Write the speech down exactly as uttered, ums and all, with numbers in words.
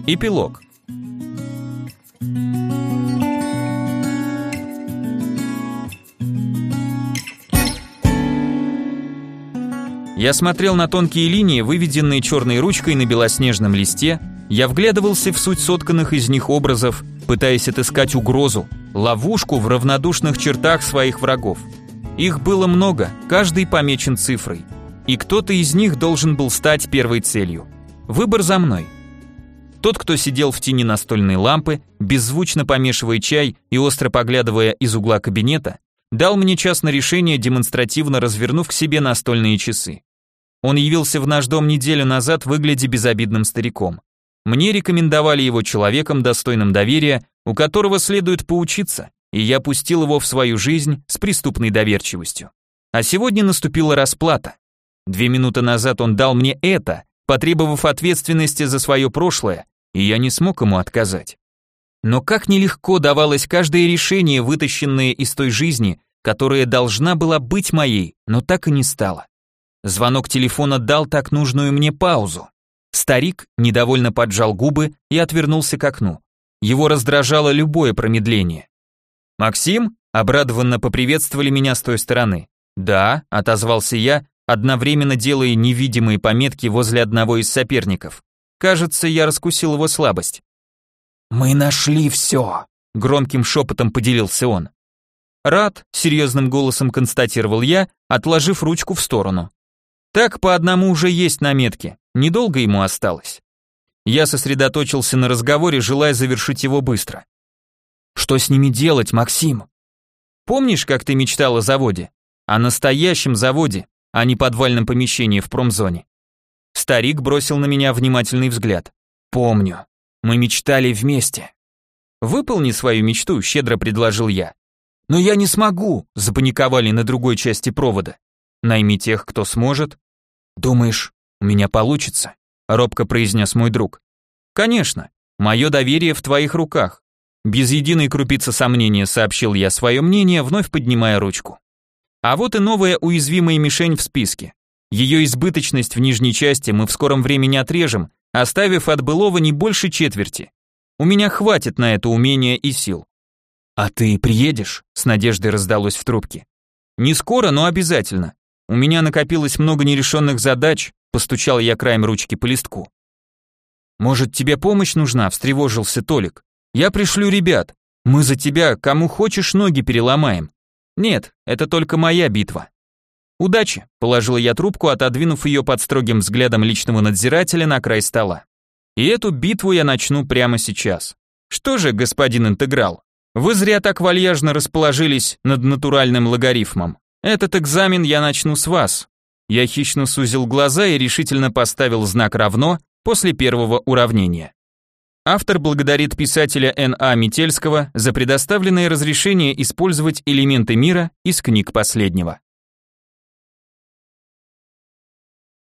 Эпилог. Я смотрел на тонкие линии, выведенные черной ручкой на белоснежном листе, я вглядывался в суть сотканных из них образов, пытаясь отыскать угрозу, ловушку в равнодушных чертах своих врагов. Их было много, каждый помечен цифрой, и кто-то из них должен был стать первой целью. Выбор за мной. Тот, кто сидел в тени настольной лампы, беззвучно помешивая чай и остро поглядывая из угла кабинета, дал мне час на решение, демонстративно развернув к себе настольные часы. Он явился в наш дом неделю назад, выглядя безобидным стариком. Мне рекомендовали его человеком, достойным доверия, у которого следует поучиться, и я пустил его в свою жизнь с преступной доверчивостью. А сегодня наступила расплата. Две минуты назад он дал мне это, потребовав ответственности за свое прошлое, и я не смог ему отказать. Но как нелегко давалось каждое решение, вытащенное из той жизни, которая должна была быть моей, но так и не стала. Звонок телефона дал так нужную мне паузу. Старик недовольно поджал губы и отвернулся к окну. Его раздражало любое промедление. «Максим?» — обрадованно поприветствовали меня с той стороны. «Да», — отозвался я, одновременно делая невидимые пометки возле одного из соперников. Кажется, я раскусил его слабость. «Мы нашли все», — громким шепотом поделился он. «Рад», — серьезным голосом констатировал я, отложив ручку в сторону. «Так по одному уже есть на метке, недолго ему осталось». Я сосредоточился на разговоре, желая завершить его быстро. «Что с ними делать, Максим?» «Помнишь, как ты мечтал о заводе? О настоящем заводе, а не подвальном помещении в промзоне?» Старик бросил на меня внимательный взгляд. «Помню. Мы мечтали вместе». «Выполни свою мечту», — щедро предложил я. «Но я не смогу», — запаниковали на другой части провода. «Найми тех, кто сможет». «Думаешь, у меня получится?» — робко произнес мой друг. «Конечно. Мое доверие в твоих руках». Без единой крупицы сомнения сообщил я свое мнение, вновь поднимая ручку. А вот и новая уязвимая мишень в списке. Ее избыточность в нижней части мы в скором времени отрежем, оставив от былого не больше четверти. У меня хватит на это умения и сил. «А ты приедешь?» — с надеждой раздалось в трубке. «Не скоро, но обязательно. У меня накопилось много нерешенных задач», — постучал я краем ручки по листку. «Может, тебе помощь нужна?» — встревожился Толик. «Я пришлю ребят. Мы за тебя, кому хочешь, ноги переломаем». «Нет, это только моя битва». «Удачи», — положил я трубку, отодвинув ее под строгим взглядом личного надзирателя на край стола. «И эту битву я начну прямо сейчас. Что же, господин интеграл, вы зря так вальяжно расположились над натуральным логарифмом. Этот экзамен я начну с вас». Я хищно сузил глаза и решительно поставил знак «равно» после первого уравнения. Автор благодарит писателя Н А Метельского за предоставленное разрешение использовать элементы мира из книг последнего.